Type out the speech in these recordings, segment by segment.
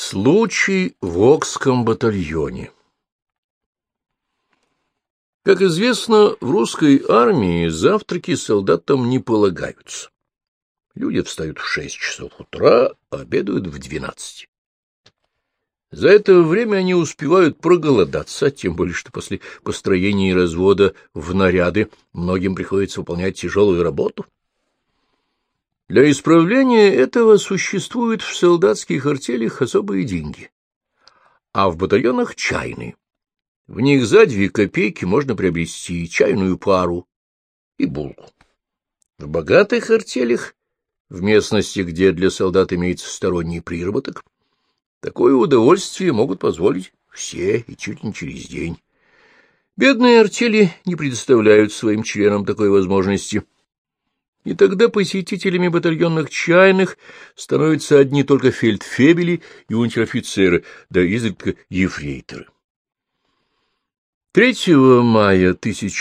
Случай в Окском батальоне. Как известно, в русской армии завтраки солдатам не полагаются. Люди встают в 6 часов утра, а обедают в 12. За это время они успевают проголодаться, тем более что после построения и развода в наряды многим приходится выполнять тяжелую работу. Для исправления этого существуют в солдатских артелях особые деньги, а в батальонах — чайные. В них за 2 копейки можно приобрести чайную пару и булку. В богатых артелях, в местности, где для солдат имеется сторонний приработок, такое удовольствие могут позволить все и чуть не через день. Бедные артели не предоставляют своим членам такой возможности. И тогда посетителями батальонных чайных становятся одни только фельдфебели и унтер-офицеры, да изредка ефрейторы. 3 мая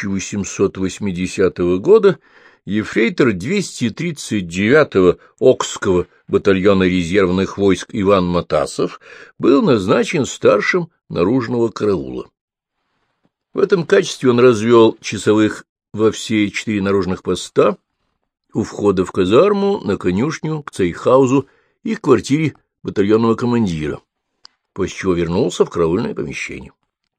1880 года ефрейтор 239-го Окского батальона резервных войск Иван Матасов был назначен старшим наружного караула. В этом качестве он развел часовых во все 4 наружных поста, у входа в казарму, на конюшню, к цейхаузу и к квартире батальонного командира, после чего вернулся в караульное помещение.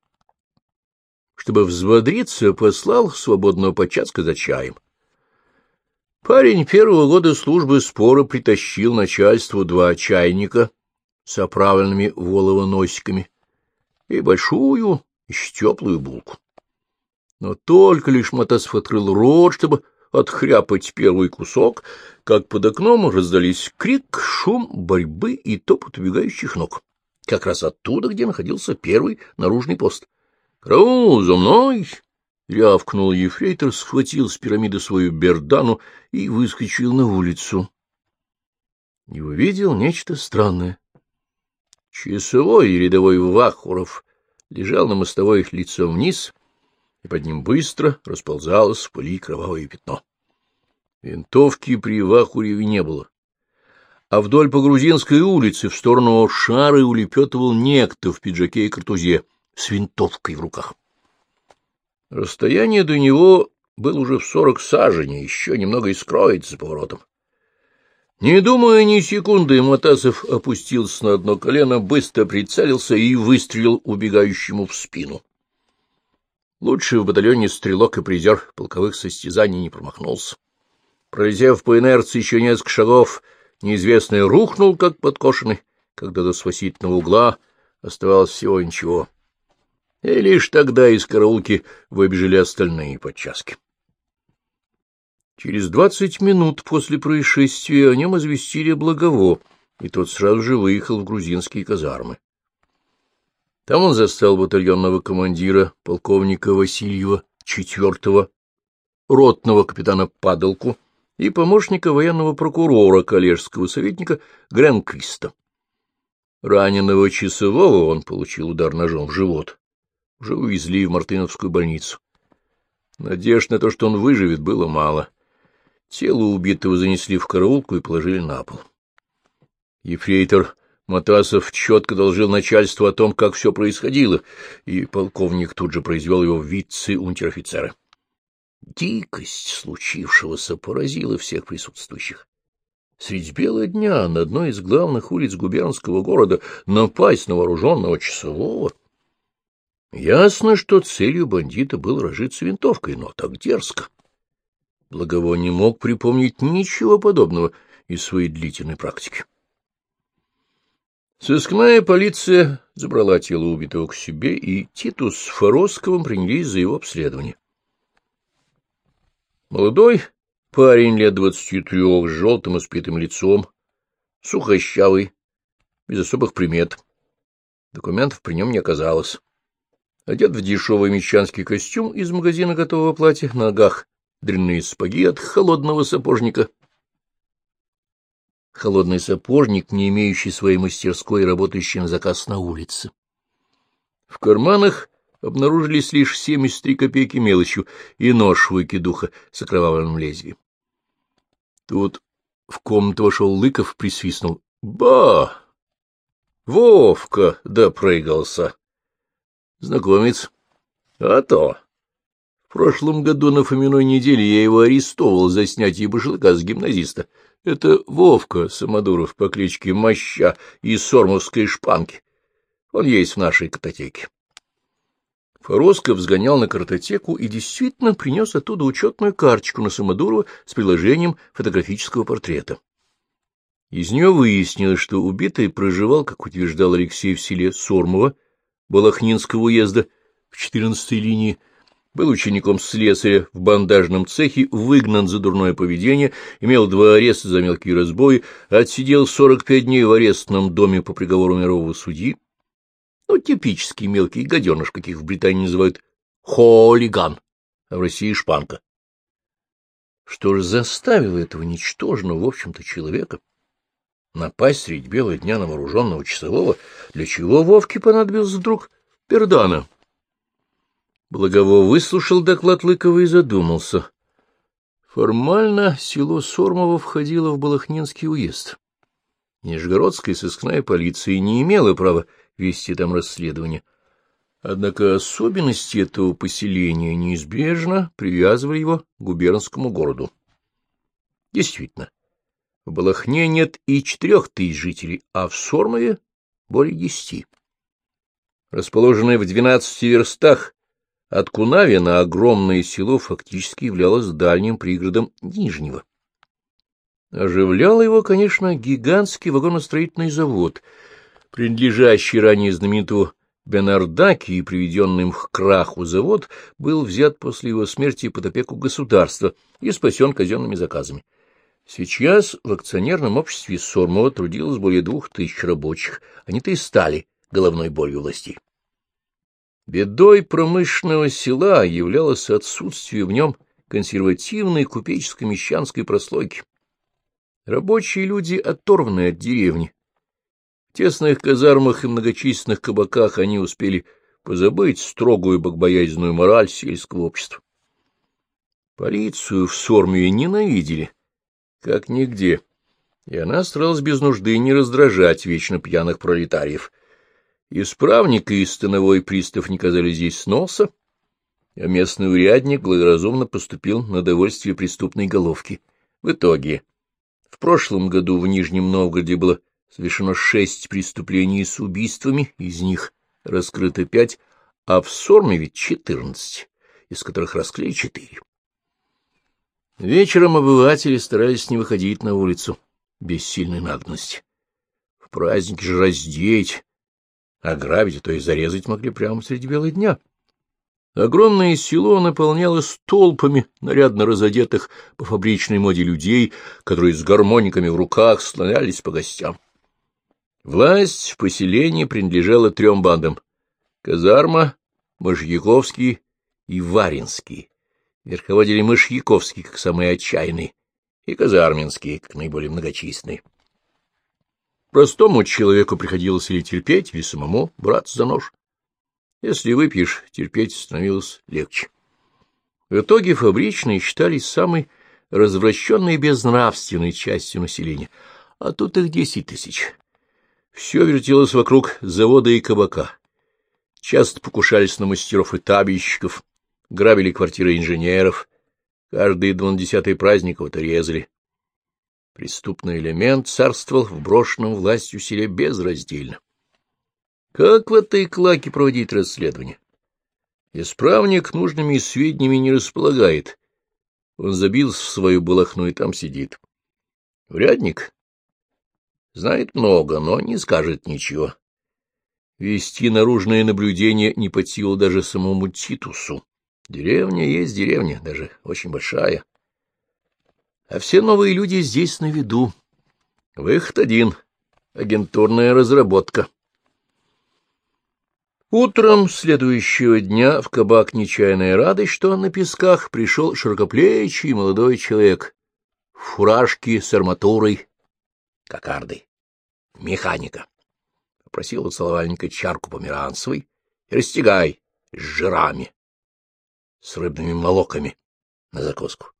Чтобы взбодриться, послал свободного початка за чаем. Парень первого года службы споро притащил начальству 2 чайника с оправленными волово-носиками и большую, еще теплую булку. Но только лишь Матасов открыл рот, чтобы отхряпать первый кусок, как под окном раздались крик, шум, борьбы и топот убегающих ног. Как раз оттуда, где находился первый наружный пост. — Караул, за мной! — рявкнул ефрейтор, схватил с пирамиды свою бердану и выскочил на улицу. И увидел нечто странное. Часовой и рядовой Вахуров лежал на мостовой лицом вниз, и под ним быстро расползалось в пыли кровавое пятно. Винтовки при Вахуреве не было, а вдоль по Грузинской улице в сторону Шары улепетывал некто в пиджаке и картузе с винтовкой в руках. Расстояние до него было уже в 40 саженей, еще немного и скроется за поворотом. Не думая ни секунды, Матасов опустился на одно колено, быстро прицелился и выстрелил убегающему в спину. Лучший в батальоне стрелок и призер полковых состязаний не промахнулся. Пролетев по инерции еще несколько шагов, неизвестный рухнул, как подкошенный, когда до спасительного угла оставалось всего ничего. И лишь тогда из караулки выбежали остальные подчаски. Через 20 минут после происшествия о нем известили Благово, и тот сразу же выехал в грузинские казармы. Там он застал батальонного командира, полковника Васильева, 4-го, ротного капитана Падалку и помощника военного прокурора, коллежского советника Гренквиста. Раненого часового он получил удар ножом в живот. Уже увезли в Мартыновскую больницу. Надежд на то, что он выживет, было мало. Тело убитого занесли в караулку и положили на пол. Ефрейтор Матасов четко доложил начальству о том, как все происходило, и полковник тут же произвел его в вице-унтер-офицера. Дикость случившегося поразила всех присутствующих. Средь бела дня на одной из главных улиц губернского города напасть на вооруженного часового. Ясно, что целью бандита было разжиться винтовкой, но так дерзко. Благово не мог припомнить ничего подобного из своей длительной практики. Сыскная полиция забрала тело убитого к себе, и Титус с Форосковым принялись за его обследование. Молодой парень лет 23 с желтым испитым лицом, сухощавый, без особых примет. Документов при нем не оказалось. Одет в дешевый мещанский костюм из магазина готового платья, на ногах дрянные сапоги от холодного сапожника. Холодный сапожник, не имеющий своей мастерской и работающий на заказ на улице. В карманах обнаружились лишь 73 копейки мелочью и нож-выкидуха с окровавленным лезвием. Тут в комнату вошел Лыков, присвистнул. — Ба! Вовка допрыгался. Знакомец. А то. В прошлом году на Фоминой неделе я его арестовал за снятие башлыка с гимназиста. Это Вовка Самодуров по кличке Моща из Сормовской Шпанки. Он есть в нашей картотеке. Форосков сгонял на картотеку и действительно принес оттуда учетную карточку на Самодурова с приложением фотографического портрета. Из нее выяснилось, что убитый проживал, как утверждал Алексей, в селе Сормово Балахнинского уезда в 14-й линии, был учеником слесаря в бандажном цехе, выгнан за дурное поведение, имел 2 ареста за мелкие разбои, отсидел 45 дней в арестном доме по приговору мирового судьи. Ну, типический мелкий гаденыш, каких в Британии называют хулиган, а в России шпанка. Что же заставило этого ничтожного, в общем-то, человека напасть средь бела дня на вооруженного часового? Для чего Вовке понадобился вдруг Пердана? Благово выслушал доклад Лыкова и задумался. Формально село Сормово входило в Балахнинский уезд. Нижегородская сыскная полиция не имела права вести там расследование. Однако особенности этого поселения неизбежно привязывали его к губернскому городу. Действительно, в Балахне нет и 4000 жителей, а в Сормове более 10. Расположенное в 12 верстах от Кунавина огромное село фактически являлось дальним пригородом Нижнего. Оживлял его, конечно, гигантский вагоностроительный завод, принадлежащий ранее знаменитому Бенардаке и приведенный им к краху завод, был взят после его смерти под опеку государства и спасен казенными заказами. Сейчас в акционерном обществе Сормова трудилось более 2000 рабочих, они-то и стали головной болью властей. Бедой промышленного села являлось отсутствие в нем консервативной купеческо-мещанской прослойки. Рабочие люди оторваны от деревни. В тесных казармах и многочисленных кабаках они успели позабыть строгую богобоязненную мораль сельского общества. Полицию в Сормове ненавидели, как нигде, и она старалась без нужды не раздражать вечно пьяных пролетариев. Исправник и становой пристав не казали здесь сноса, а местный урядник благоразумно поступил на довольствие преступной головки. В итоге, в прошлом году в Нижнем Новгороде было совершено 6 преступлений с убийствами, из них раскрыто 5, а в Сормове 14, из которых раскрыли 4. Вечером обыватели старались не выходить на улицу без сильной надобности. В праздники же раздеть, ограбить, а то и зарезать могли прямо среди бела дня. Огромное село наполнялось толпами нарядно разодетых по фабричной моде людей, которые с гармониками в руках слонялись по гостям. Власть в поселении принадлежала 3 бандам — Казарма, Мышьяковский и Варинский. Верховодили Мышьяковский, как самые отчаянные, и Казарминский, как наиболее многочисленный. Простому человеку приходилось или терпеть, или самому браться за нож. Если выпьешь, терпеть становилось легче. В итоге фабричные считались самой развращенной и безнравственной частью населения, а тут их 10 000. Все вертелось вокруг завода и кабака. Часто покушались на мастеров и табельщиков, грабили квартиры инженеров, каждый 20-й праздник вот резали. Преступный элемент царствовал в брошенном властью селе безраздельно. Как в этой клаке проводить расследование? Исправник нужными сведениями не располагает. Он забился в свою балахну и там сидит. Урядник знает много, но не скажет ничего. Вести наружное наблюдение не под силу даже самому Титусу. Деревня есть деревня, даже очень большая. А все новые люди здесь на виду. Выход один — агентурная разработка. Утром следующего дня в кабак «Нечаянная радость», что на Песках, пришел широкоплечий молодой человек в фуражке с арматурой, кокардой, механика. Попросил у целовальника чарку померанцевой и растягай с жирами, с рыбными молоками на закуску.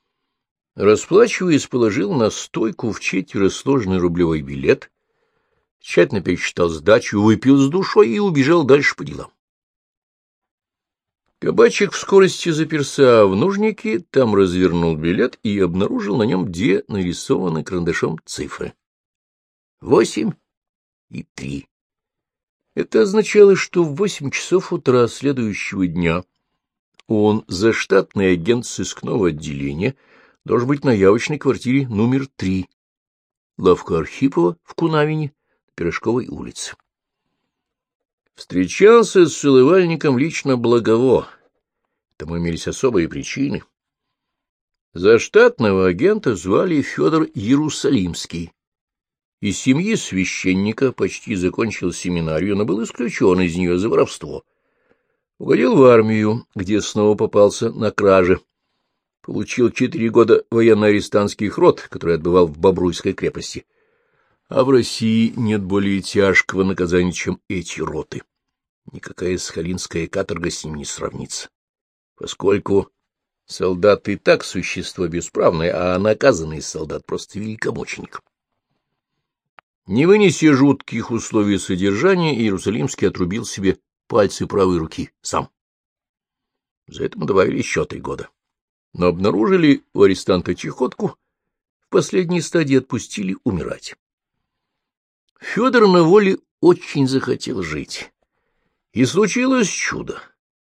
Расплачиваясь, положил на стойку в 4 сложный рублевой билет, тщательно пересчитал сдачу, выпил с душой и убежал дальше по делам. Кабачик в скорости заперся в нужнике, там развернул билет и обнаружил на нем 2 нарисованные карандашом цифры. 8 и 3. Это означало, что в 8 часов утра следующего дня он, заштатный агент сыскного отделения, должен быть на явочной квартире номер 3, лавка Архипова в Кунавине, на Пирожковой улице. Встречался с целовальником лично Благово. Тому имелись особые причины. Заштатного агента звали Федор Иерусалимский. Из семьи священника, почти закончил семинарию, но был исключен из нее за воровство. Угодил в армию, где снова попался на краже. Получил 4 года военно-арестантских рот, который отбывал в Бобруйской крепости. А в России нет более тяжкого наказания, чем эти роты. Никакая сахалинская каторга с ним не сравнится, поскольку солдат и так существо бесправное, а наказанный солдат просто великомученик. Не вынеся жутких условий содержания, Иерусалимский отрубил себе пальцы правой руки сам. За это мы добавили еще 3 года. Но обнаружили у арестанта чехотку, в последней стадии отпустили умирать. Федор на воле очень захотел жить. И случилось чудо.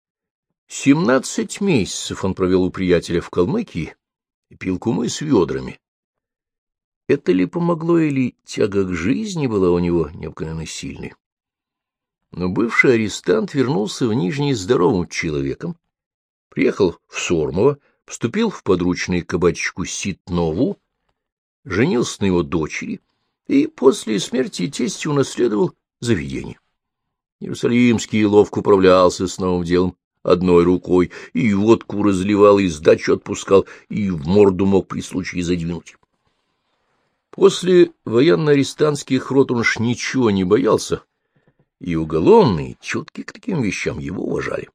17 месяцев он провел у приятеля в Калмыкии и пил кумыс с ведрами. Это ли помогло, или тяга к жизни была у него необыкновенно сильной? Но бывший арестант вернулся в Нижний здоровым человеком, приехал в Сормово, вступил в подручные кабачку Ситнову, женился на его дочери и после смерти тестя унаследовал заведение. Иерусалимский ловко управлялся с новым делом одной рукой, и водку разливал, и сдачу отпускал, и в морду мог при случае задвинуть. После военно-арестантских рот он уж ничего не боялся, и уголовные, чутки к таким вещам, его уважали.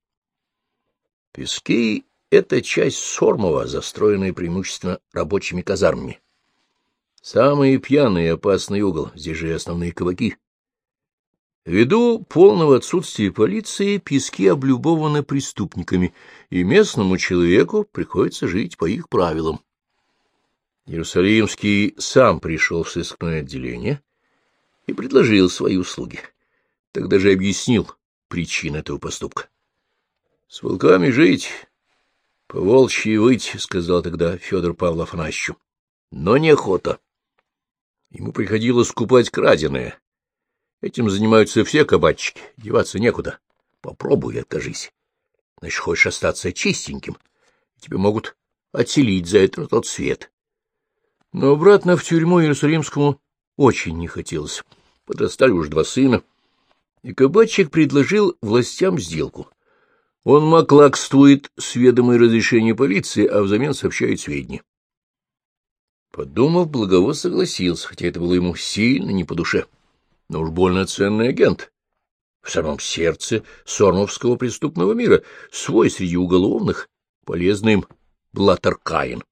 Пески — это часть Сормова, застроенная преимущественно рабочими казармами. Самый пьяный и опасный угол, здесь же и основные кабаки. Ввиду полного отсутствия полиции Пески облюбованы преступниками, и местному человеку приходится жить по их правилам. Иерусалимский сам пришел в сыскное отделение и предложил свои услуги. Тогда же объяснил причину этого поступка. — С волками жить, по-волчьи выть, — сказал тогда Федор Павлу Афанасьевичу, — но неохота. Ему приходилось скупать краденое. Этим занимаются все кабачики, деваться некуда. Попробуй, откажись. Значит, хочешь остаться чистеньким, тебе могут отселить за это на тот свет. Но обратно в тюрьму Иерусалимскому очень не хотелось. Подрастали уж 2 сына. И кабачик предложил властям сделку. Он маклакствует с ведомой разрешения полиции, а взамен сообщает сведения. Подумав, Благово согласился, хотя это было ему сильно не по душе. Но уж больно ценный агент. В самом сердце сормовского преступного мира, свой среди уголовных, полезный им Блатаркаин.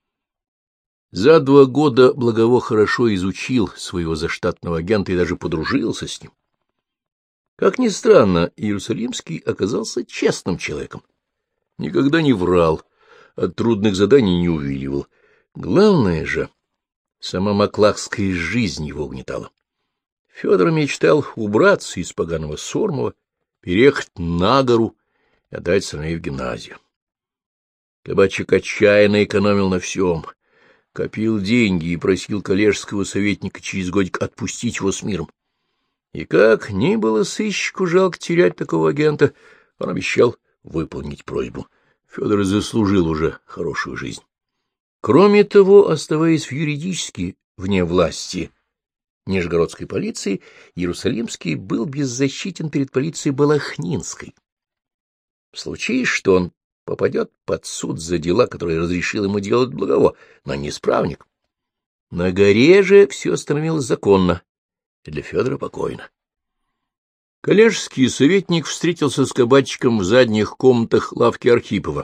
За 2 года Благово хорошо изучил своего заштатного агента и даже подружился с ним. Как ни странно, Иерусалимский оказался честным человеком. Никогда не врал, от трудных заданий не увиливал. Главное же, сама маклакская жизнь его угнетала. Федор мечтал убраться из поганого Сормова, переехать на гору и отдать сыновей в гимназию. Кабачик отчаянно экономил на всем, копил деньги и просил коллежского советника через годик отпустить его с миром. И как ни было сыщику жалко терять такого агента, он обещал выполнить просьбу. Федор заслужил уже хорошую жизнь. Кроме того, оставаясь юридически вне власти Нижегородской полиции, Иерусалимский был беззащитен перед полицией Балахнинской. В случае, что он попадет под суд за дела, которые разрешил ему делать Благово, но не исправник. На горе же все становилось законно, и для Федора покойно. Коллежский советник встретился с кабачиком в задних комнатах лавки Архипова.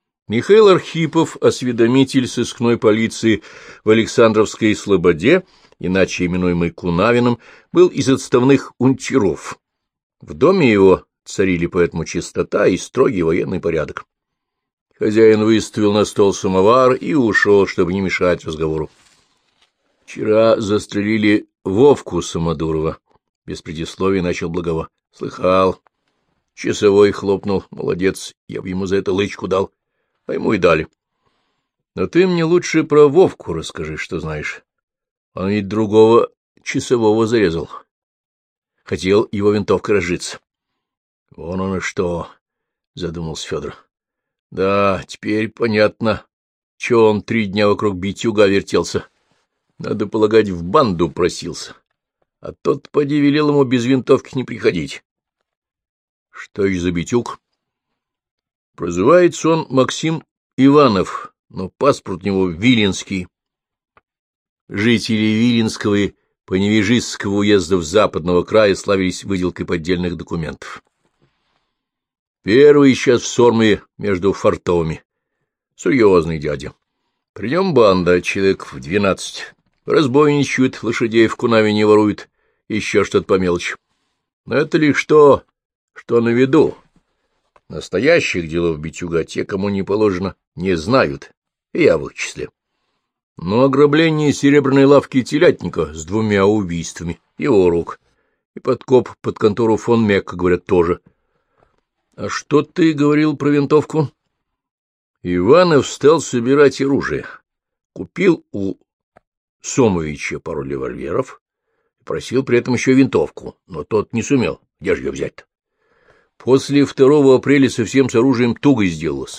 Михаил Архипов, осведомитель сыскной полиции в Александровской Слободе, иначе именуемый Кунавиным, был из отставных унтеров. В доме его царили поэтому чистота и строгий военный порядок. Хозяин выставил на стол самовар и ушел, чтобы не мешать разговору. — Вчера застрелили Вовку Самодурова. Без предисловия начал Благово. — Слыхал. Часовой хлопнул. Молодец, я бы ему за это лычку дал. А ему и дали. Но ты мне лучше про Вовку расскажи, что знаешь. Он ведь другого часового зарезал. Хотел его винтовкой разжиться. — Вон оно что, — задумался Федор. — Да, теперь понятно, чего он 3 дня вокруг битюга вертелся. Надо полагать, в банду просился. А тот, поди, велел ему без винтовки не приходить. — Что еще за битюг? — Прозывается он Максим Иванов, но паспорт у него Виленский. Жители Виленского и Поневежистского уездов Западного края славились выделкой поддельных документов. Первый сейчас в Сормове между фортовыми. Серьезный дядя. При нем банда, человек в 12. Разбойничают, лошадей в Кунавине воруют, еще что-то по мелочи. Но это лишь что на виду. Настоящих делов битюга те, кому не положено, не знают, и я в их числе. Но ограбление серебряной лавки телятника с 2 убийствами — его рук, и подкоп под контору фон Мекка, говорят, тоже. А что ты говорил про винтовку? Иванов стал собирать оружие. Купил у Сомовича пару револьверов и просил при этом еще винтовку, но тот не сумел. Где же ее взять-то? После 2 апреля совсем с оружием туго сделалось.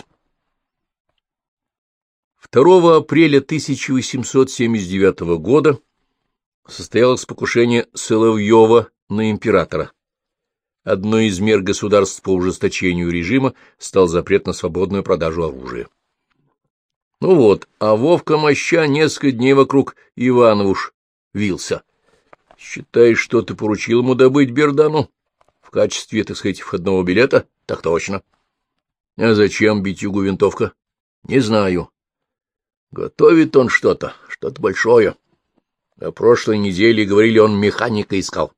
2 апреля 1879 года состоялось покушение Соловьева на императора. Одной из мер государств по ужесточению режима стал запрет на свободную продажу оружия. Ну вот, а Вовка Моща несколько дней вокруг Ивановуш вился. Считаешь, что ты поручил ему добыть Бердану? В качестве, так сказать, входного билета? Так точно. А зачем битюгу винтовка? Не знаю. Готовит он что-то большое. На прошлой неделе, говорили, он механика искал.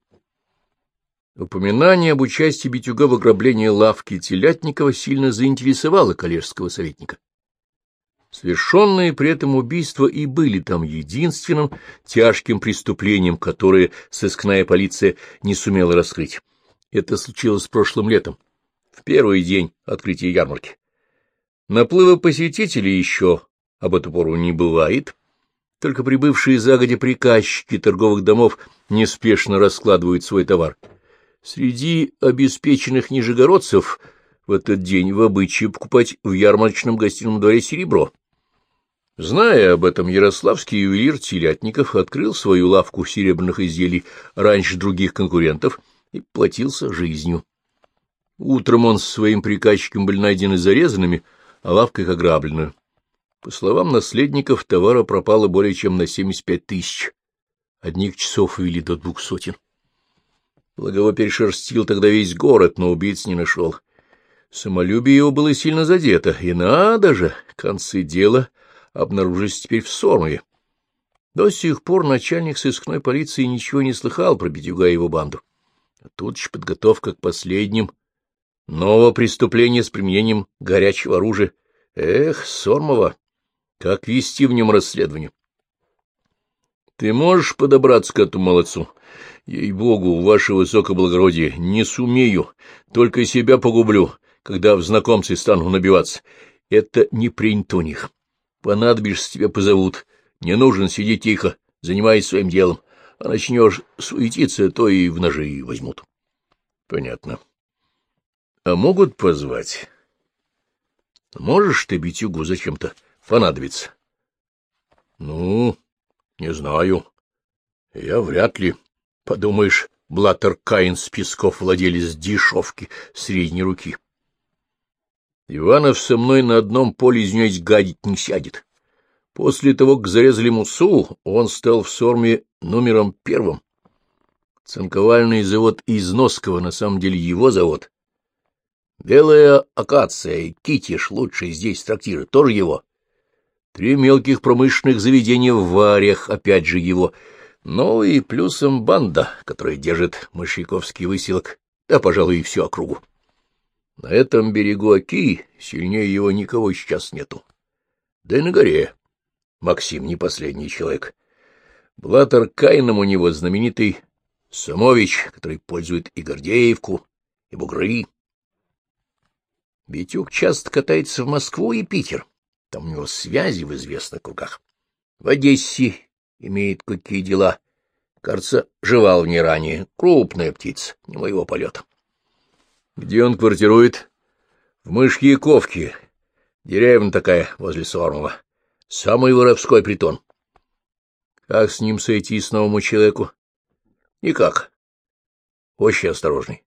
Упоминание об участии битюга в ограблении лавки Телятникова сильно заинтересовало коллежского советника. Совершенные при этом убийства и были там единственным тяжким преступлением, которое сыскная полиция не сумела раскрыть. Это случилось прошлым летом, в первый день открытия ярмарки. Наплыва посетителей еще об эту пору не бывает, только прибывшие загодя приказчики торговых домов неспешно раскладывают свой товар. Среди обеспеченных нижегородцев в этот день в обычае покупать в ярмарочном гостином дворе серебро. Зная об этом, ярославский ювелир Телятников открыл свою лавку серебряных изделий раньше других конкурентов и платился жизнью. Утром он со своим приказчиком были найдены зарезанными, а лавка их ограбленную. По словам наследников, товара пропало более чем на 75 тысяч. Одних часов вели до 200. Благово перешерстил тогда весь город, но убийц не нашел. Самолюбие его было сильно задето, и надо же, концы дела обнаружились теперь в Сормове. До сих пор начальник сыскной полиции ничего не слыхал про битюга и его банду. А тут же подготовка к последним. Новое преступление с применением горячего оружия. Эх, Сормова, как вести в нем расследование? Ты можешь подобраться к этому молодцу? Ей-богу, ваше высокоблагородие, не сумею, только себя погублю, когда в знакомстве стану набиваться. Это не принято у них. Понадобишься, тебя позовут. Не нужен, сиди тихо, занимайся своим делом. А начнешь суетиться, то и в ножи возьмут. Понятно. А могут позвать? Можешь ты битюгу зачем-то понадобиться? Ну, не знаю. Я вряд ли. Подумаешь, Блаттер Каин с Песков, владелец дешевки средней руки. Иванов со мной на одном поле из нее гадить не сядет. После того, как зарезали Мусу, он стал в Сормове номером 1. Цинковальный завод Износского, на самом деле его завод. Белая акация и Китиш, лучшие здесь трактиры, тоже его. 3 мелких промышленных заведения в Варях, опять же его. Ну и плюсом банда, которая держит мышьяковский выселок, да, пожалуй, и всю округу. На этом берегу Оки сильнее его никого сейчас нету. Да и на горе Максим не последний человек. Блатор Кайном у него знаменитый Самович, который пользует и Гордеевку, и Бугры. Витюк часто катается в Москву и Питер. Там у него связи в известных кругах. В Одессе имеет какие дела. Кажется, жевал в ней ранее. Крупная птица, не моего полета. Где он квартирует? В Мышьяковке. Деревня такая возле Сормова. Самый воровской притон. Как с ним сойтись новому человеку? Никак. Очень осторожный.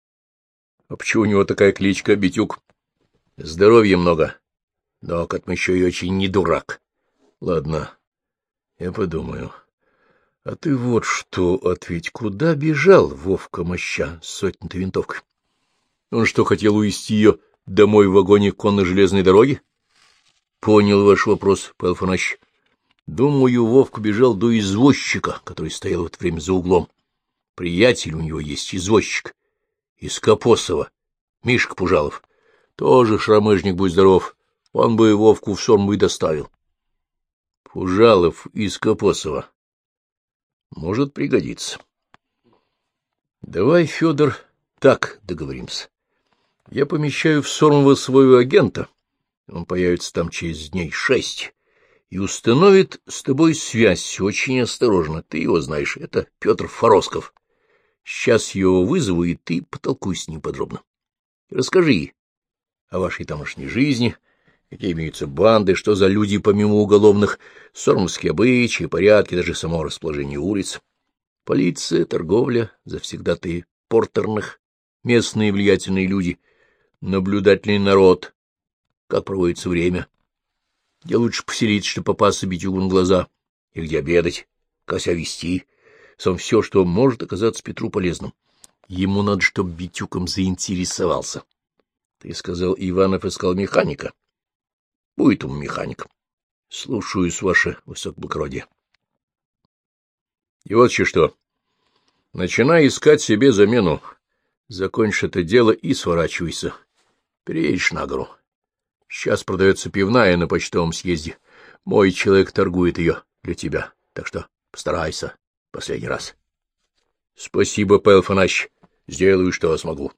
А почему у него такая кличка Битюк? Здоровья много, но как еще и очень не дурак. Ладно, я подумаю. А ты вот что, ответь, куда бежал Вовка Моща с сотней-то винтовкой? Он что, хотел увезти ее домой в вагоне конно-железной дороги? Понял ваш вопрос, Павел Афанасьевич. Думаю, Вовка бежал до извозчика, который стоял в это время за углом. Приятель у него есть, извозчик. Из Копосова. Мишка Пужалов. Тоже шрамыжник, будь здоров. Он бы Вовку в Сормов и доставил. Пужалов из Копосова. Может пригодиться. Давай, Федор, так договоримся. Я помещаю в Сормово своего агента. Он появится там через дней 6 и установит с тобой связь очень осторожно. Ты его знаешь, это Петр Форосков. Сейчас его вызову, и ты потолкуй с ним подробно. Расскажи о вашей тамошней жизни, какие имеются банды, что за люди помимо уголовных, сормовские обычаи, порядки, даже само расположение улиц. Полиция, торговля, завсегдатые портерных, местные влиятельные люди, наблюдательный народ, как проводится время. Где лучше поселиться, чтобы попасться Битюгу на глаза, и где обедать, как себя вести. Сам все, что может оказаться Петру полезным. Ему надо, чтобы Битюком заинтересовался. Ты сказал, Иванов искал механика. Будет ему механик. Слушаюсь, ваше высокоблагородие. И вот еще что. Начинай искать себе замену. Закончишь это дело и сворачивайся. Переедешь на гору. Сейчас продается пивная на почтовом съезде. Мой человек торгует ее для тебя, так что постарайся. Последний раз. Спасибо, Павел Афанасьевич. Сделаю, что смогу.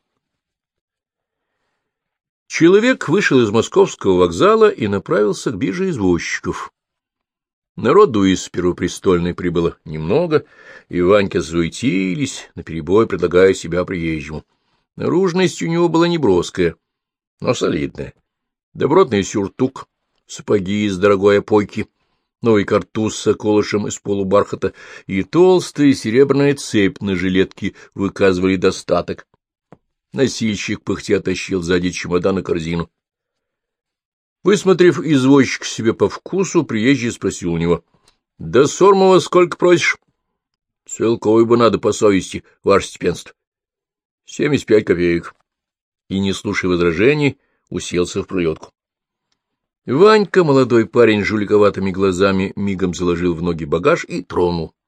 Человек вышел из московского вокзала и направился к бирже извозчиков. Народу из Первопрестольной прибыло немного, и Ванька суетились, наперебой предлагая себя приезжему. Наружность у него была неброская, но солидная. Добротный сюртук, сапоги из дорогой опойки, новый картуз с околышем из полубархата и толстая серебряная цепь на жилетке выказывали достаток. Носильщик пыхтя тащил сзади чемодан и корзину. Высмотрев извозчик себе по вкусу, приезжий спросил у него: — Да Сормова сколько просишь? — Целковой бы надо по совести, ваше степенство. — 75 копеек. И, не слушая возражений, уселся в пролетку. Ванька, молодой парень с жуликоватыми глазами, мигом заложил в ноги багаж и тронул.